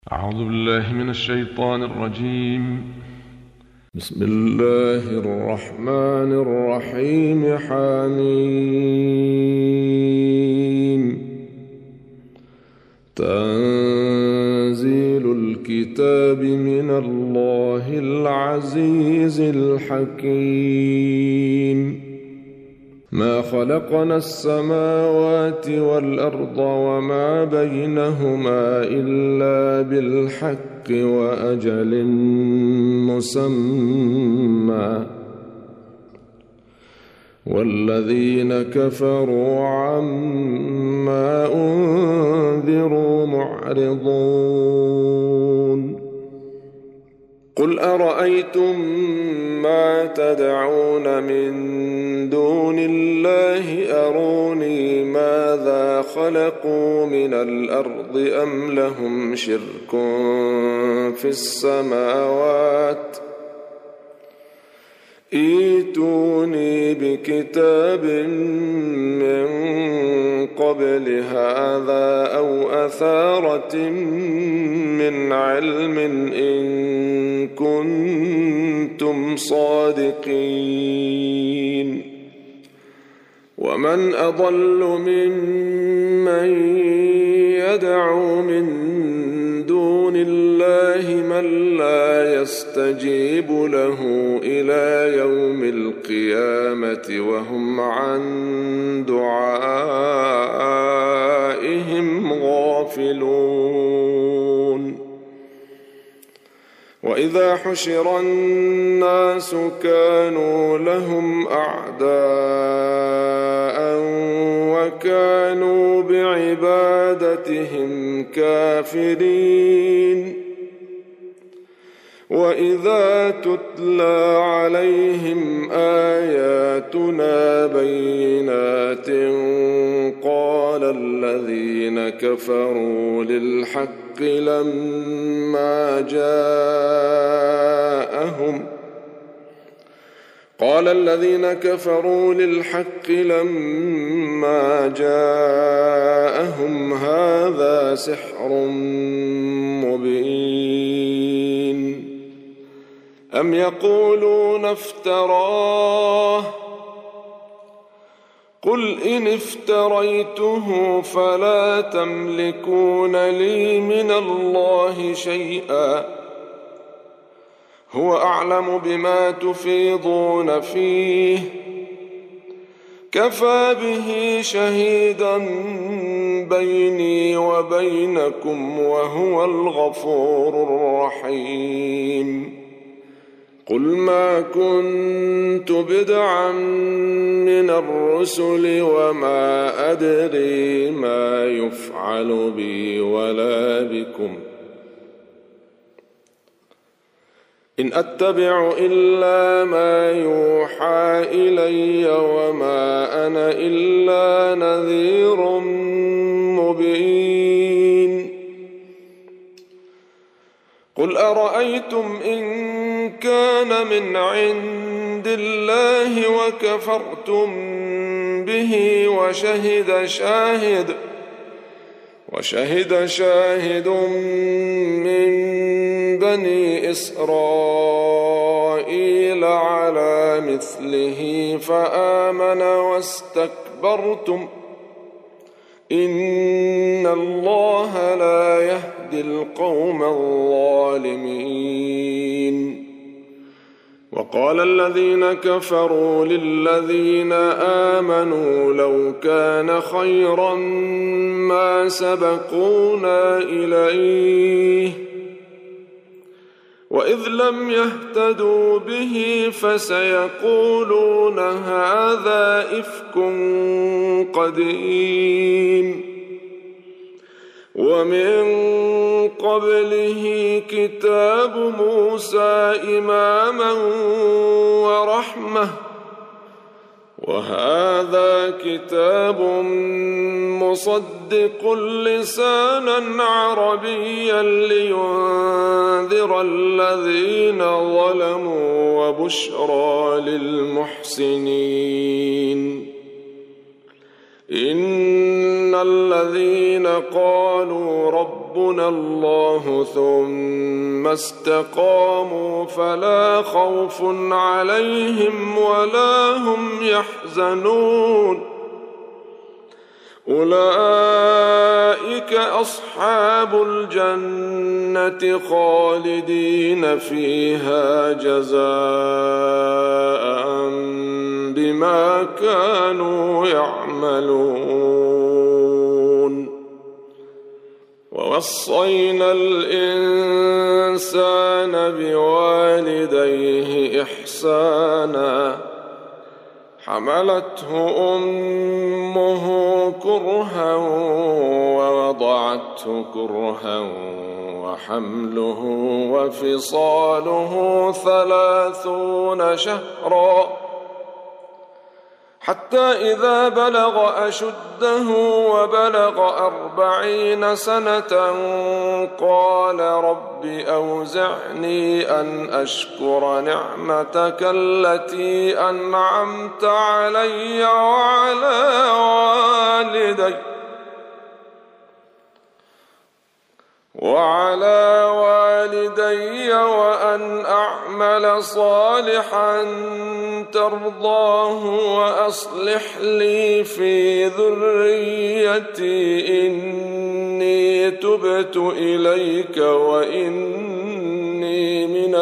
أعوذ بالله من الشيطان الرجيم. بسم الله الرحمن الرحيم. حميم. تنزيل الكتاب من الله العزيز الحكيم. ما خلقنا السماوات والأرض وما بينهما إلا بالحق وأجل مسمى، والذين كفروا عما أنذروا معرضون. قل أرأيتم ما تدعون من دون الله أروني ماذا خلقوا من الأرض أم لهم شرك في السماوات ائتوني بكتاب من قبل هذا أو أثارة من علم إن كنتم صادقين. ومن أضل ممن يدعو من دون الله من لا يستجيب له إلى يوم القيامة وهم عن دعائهم غافلون. وإذا حشر الناس كانوا لهم أعداء وكانوا بعبادتهم كافرين. وإذا تتلى عليهم آياتنا بينات قال الذين كفروا للحق لما جاءهم هذا سحر مبين. أم يقولون افتراه قل إن افتريته فلا تملكون لي من الله شيئا هو أعلم بما تفيضون فيه كفى به شهيدا بيني وبينكم وهو الغفور الرحيم. قل ما كنت بدعا من الرسل وما أدري ما يفعل بي ولا بكم إن أتبع إلا ما يوحى إلي وما أنا إلا نذير مبين. قل أرأيتم إن كان من عند الله وكفرتم به وشهد شاهد من بني إسرائيل على مثله فآمن واستكبرتم إن الله لا يهدي القوم الظالمين. وقال الذين كفروا للذين آمنوا لو كان خيرا ما سبقونا إليه وإذ لم يهتدوا به فسيقولون هذا إفك قديم. ومن قبله كتاب موسى إماما ورحمة وهذا كتاب مصدق لسانا عربيا لينذر الذين ظلموا وبشرى للمحسنين. إن الذين قالوا ربنا ربنا الله ثم استقاموا فلا خوف عليهم ولا هم يحزنون أولئك أصحاب الجنة خالدين فيها جزاء بما كانوا يعملون ووصينا الإنسان بوالديه إحسانا حملته أمه كرها ووضعته كرها وحمله وفصاله 30 شهرا حتى إذا بلغ أشده وبلغ 40 سنة قال رب أوزعني أن أشكر نعمتك التي أنعمت علي وعلى والدي وأن أعمل صالحا ترضاه وأصلح لي في ذريتي إني تبت إليك وإني من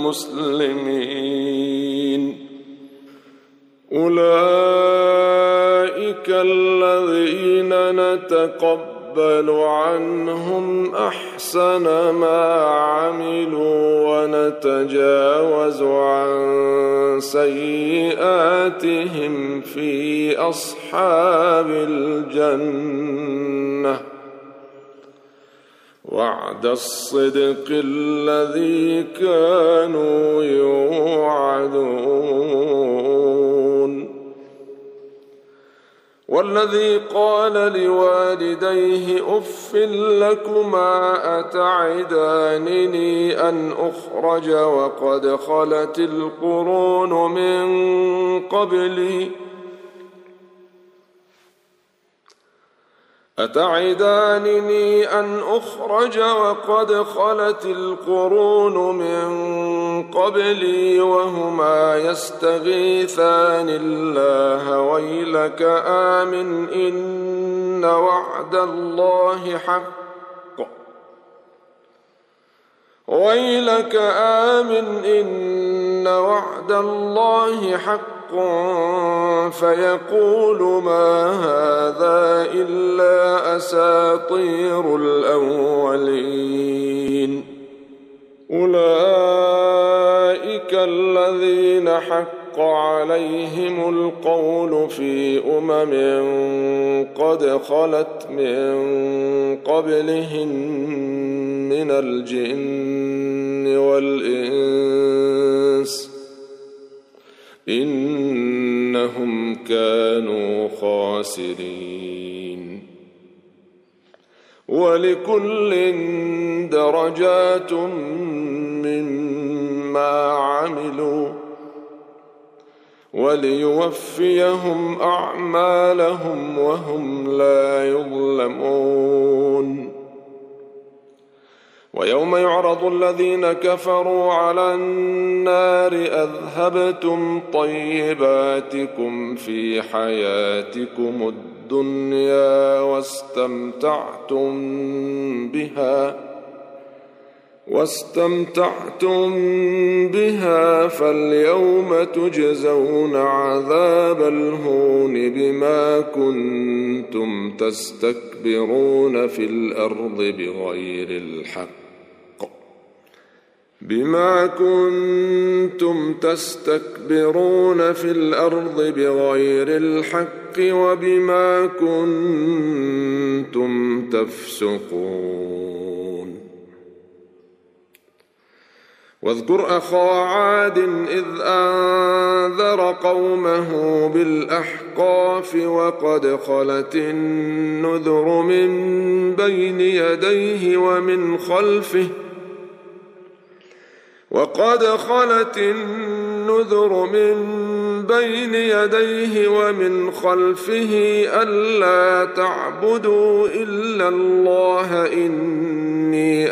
المسلمين أولئك الذين نتقبل عنهم أحسن ما عملوا ونتجاوز عن سيئاتهم في أصحاب الجنة وعد الصدق الذي كانوا يوعدون والذي قال لوالديه أف لكما أتعدانني أن أخرج وقد خلت القرون من قبلي وهما يستغيثان الله ويلك آمن إن وعد الله حق فيقول ما هذا إلا أساطير الأولين أولئك الذين حق عليهم القول في قد خلت من قبلهم من الجن والإنس إنهم كانوا خاسرين ولكل درجات مما عملوا وليوفيهم أعمالهم وهم لا يظلمون ويوم يعرض الذين كفروا على النار أذهبتم طيباتكم في حياتكم الدنيا واستمتعتم بها فاليوم تجزون عذاب الهون بما كنتم تستكبرون في الأرض بغير الحق وبما كنتم تفسقون واذكر أخا عاد إذ أنذر قومه بالأحقاف وقد خلت النذر من بين يديه ومن خلفه ألا تعبدوا إلا الله إني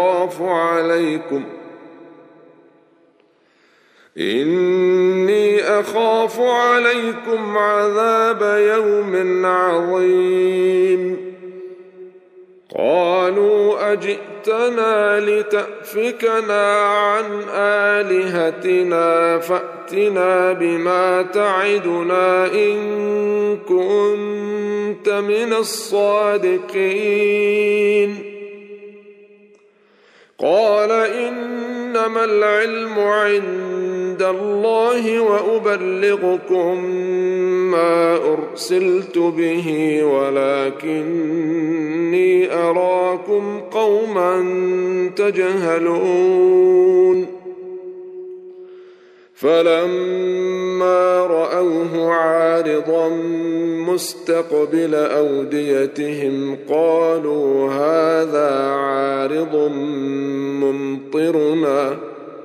أخاف عليكم عذاب يوم عظيم. قالوا أجئتنا لتأفكنا عن آلهتنا فأتنا بما تعدنا إن كنت من الصادقين. قال إنما العلم عند الله وأبلغكم ما أرسلت به ولكني أراكم قوما تجهلون. فلما رأوه عارضا مستقبل أوديتهم قالوا هذا عارض ممطرنا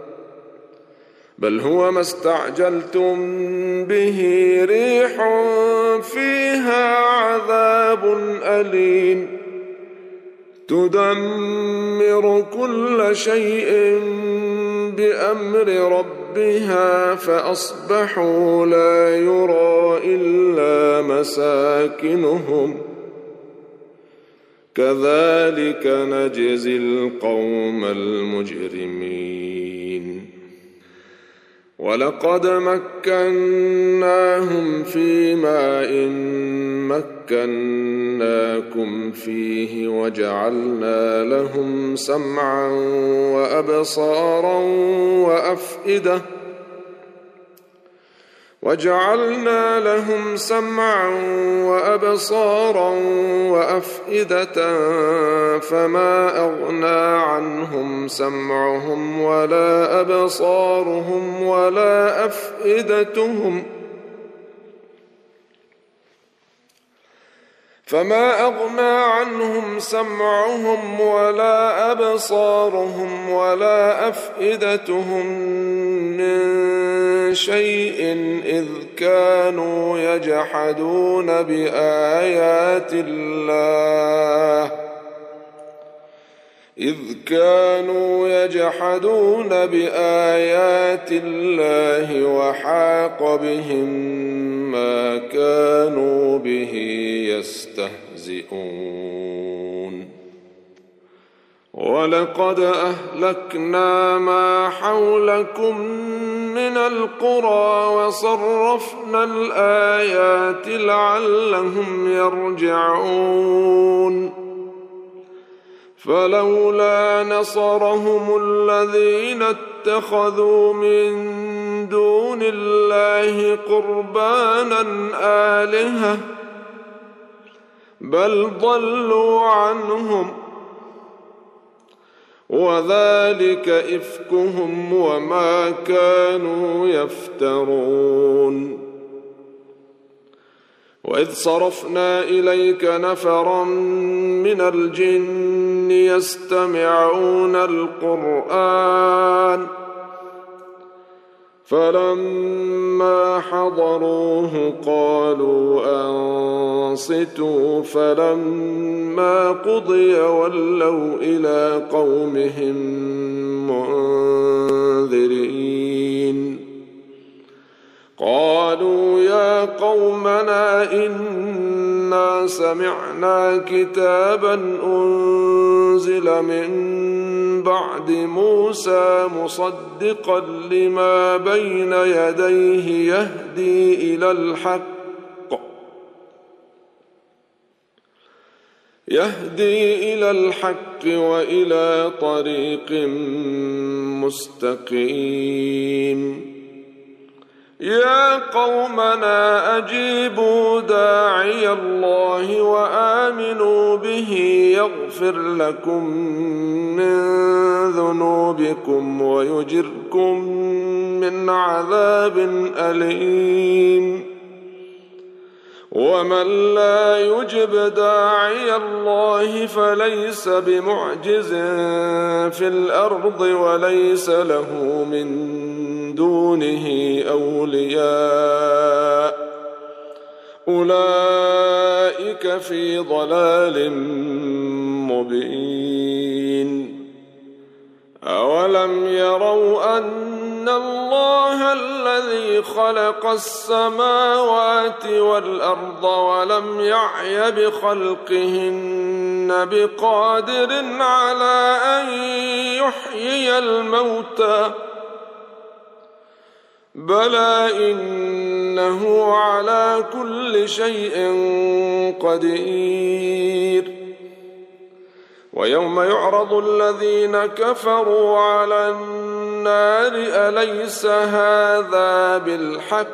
بل هو ما استعجلتم به ريح فيها عذاب أليم تدمر كل شيء بأمر ربها فأصبحوا لا يرى إلا مساكنهم كذلك نجزي القوم المجرمين. ولقد مكناهم في ماء مكناكم فيه وجعلنا لهم سمعا وأبصارا وأفئدة فما أغنى عنهم سمعهم ولا أبصارهم ولا أفئدتهم من شيء إذ كانوا يجحدون بآيات الله وحاق بهم ما كانوا به يستهزئون. ولقد أهلكنا ما حولكم من القرى وصرفنا الآيات لعلهم يرجعون. فلولا نصرهم الذين اتخذوا من دون الله قربانا آلهة بل ضلوا عنهم وذلك إفكهم وما كانوا يفترون. وإذ صرفنا إليك نفرا من الجن يستمعون القرآن فلما حضروه قالوا أنصتوا فلما قضي ولوا إلى قومهم منذرين. قالوا يا قومنا إنا سمعنا كتابا أنزل من بعد موسى مصدقا لما بين يديه يهدي إلى الحق وإلى طريق مستقيم. يا قومنا أجيبوا داعي الله وآمنوا به يغفر لكم من ذنوبكم ويجركم من عذاب أليم. ومن لا يجب داعي الله فليس بمعجز في الأرض وليس له من دونه أولياء أولئك في ضلال مبين أولم يروا أن الله الذي خلق السماوات والأرض ولم يعي بخلقهن بقادر على أن يحيي الموتى بلى إنه على كل شيء قدير ويوم يعرض الذين كفروا على النار أليس هذا بالحق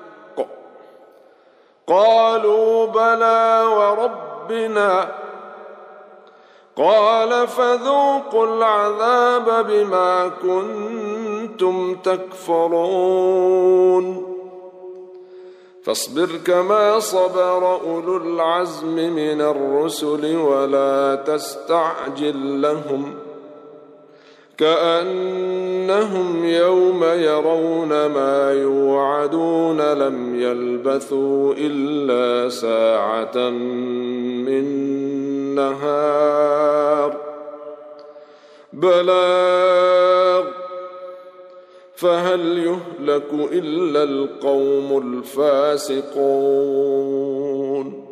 قالوا بلى وربنا قال فذوقوا العذاب بما كنتم تكفرون فاصبر كما صبر أولو العزم من الرسل ولا تستعجل لهم كأنهم يوم يرون ما يوعدون لم يلبثوا إلا ساعة من نهار بلاغ فهل يهلك إلا القوم الفاسقون